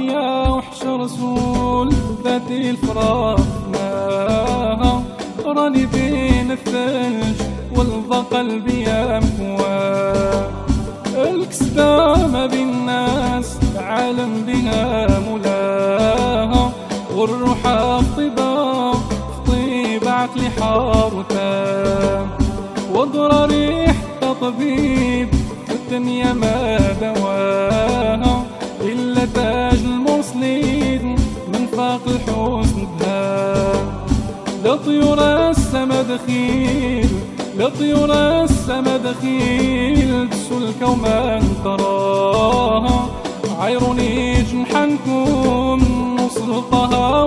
يا وحش رسول ذاتي الفراق ماها راني بين الثلج والضا قلبي يا مكواه الكسبة ما بين الناس عالم بها مولاها والروح في طيبة عقلي حارتها وضر ريح طبيب والدنيا ما دواها إلا تاج المرسلين من فاق الحسن بها لطيور السما دخيل لطيور السما دخيل تسلك وما تراها عيروني جنحنكم نسلطها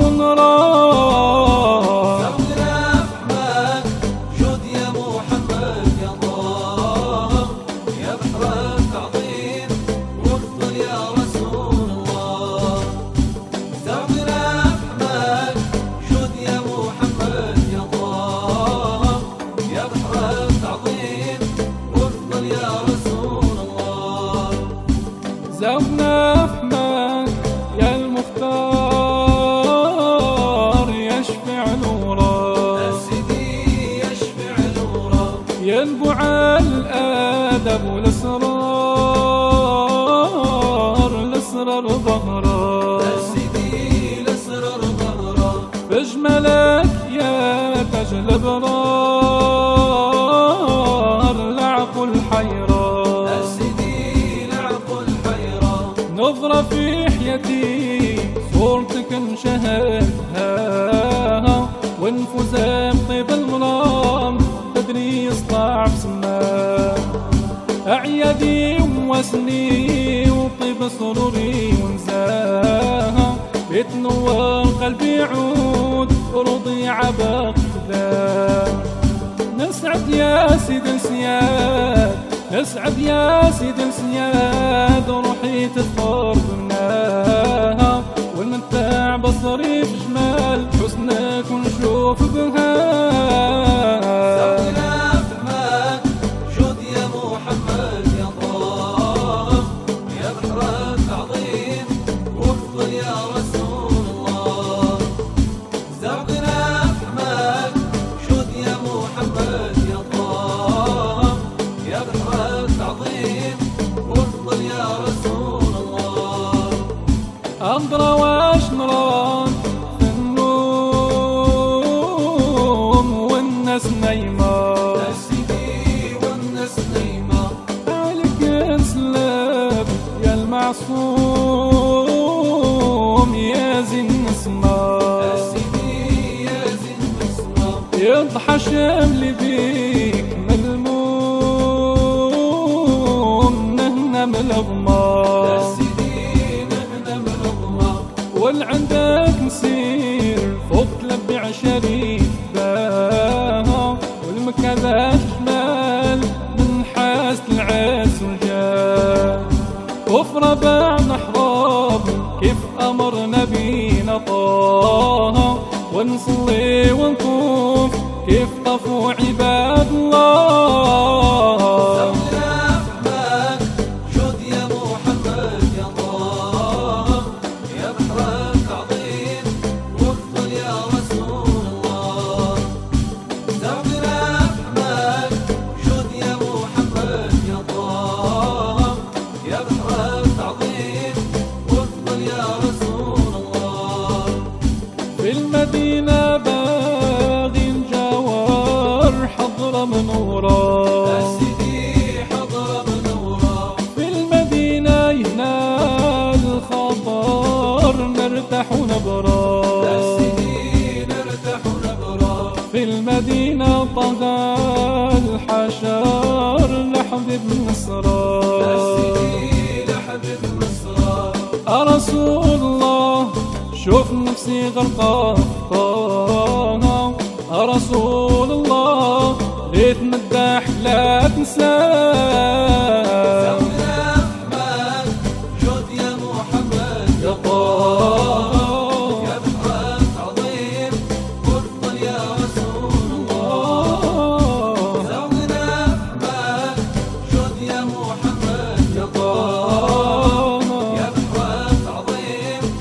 ونراها زوجنا فحماك يا المختار يشفع نورا سيدي يشفع نورا ينبع الادب والاسرار ظهرا سيدي الاسرار ظهرا بجملك يا تاج الابرار لعقل حيران نظرة في حياتي صورتك نشاهدها وانفوزها بطيب المرام تدري يصطع بسماه أعيادي ووسني وطيب سروري ونزاها بتنور قلبي يعود رضيع بقدا نسعد يا سيد السياد نسعد يا سيد السياد روحي تفخر بمناها والمتاع بصري في جمال حسنك ونشوف بها زوجنا فهمك جود يا محمد يا طه يا بحر التعظيم وافضل يا رسول الله زوجنا فهمك جود يا محمد يا طه يا بحر التعظيم وافضل يا رسول الله أضرى واش نراك في النوم والناس نايمة يا سيدي والناس نايمة عليك نسلب يا المعصوم يا زين نسمة يا سيدي يا زين نسمة يضحى شملي بيك ملموم نهنا ملغمة يا سيدي نهنا ملغمة والعندك نسير فوق تلبع شريف باها والمكذا جمال من حاسة العز والجاه وفي ربعنا حراب كيف أمر نبينا طه ونصلي ونطوف كيف طفوا عباد الله زوجنا فهمك جود يا محمد يا طه يا بحر التعظيم وافضل يا رسول الله زوجنا فهمك جود يا محمد يا طه يا بحر التعظيم وافضل يا رسول الله في المدينة باغي الجوار حضرة منورة يا سيدي حضرة منورة في المدينة ينال الخبر نرتاح ونبرى يا سيدي نرتاح ونبرى في المدينة طغى الحشر لحبيب نصرى يا سيدي لحبيب مصر رسول الله شوف نفسي غرقانة رسول الله ريت مداح لا تنساه زوجنا فهمك جود يا محمد يا طه يا بحر التعظيم وافضل يا رسول الله زوجنا فهمك جود يا محمد يا طه يا بحر التعظيم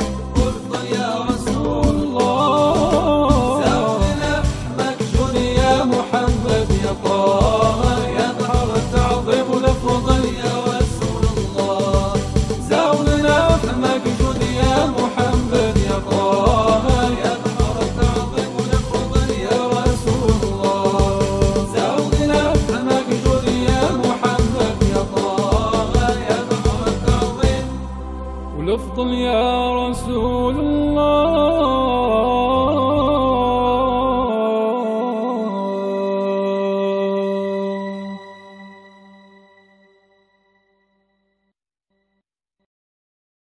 رسول الله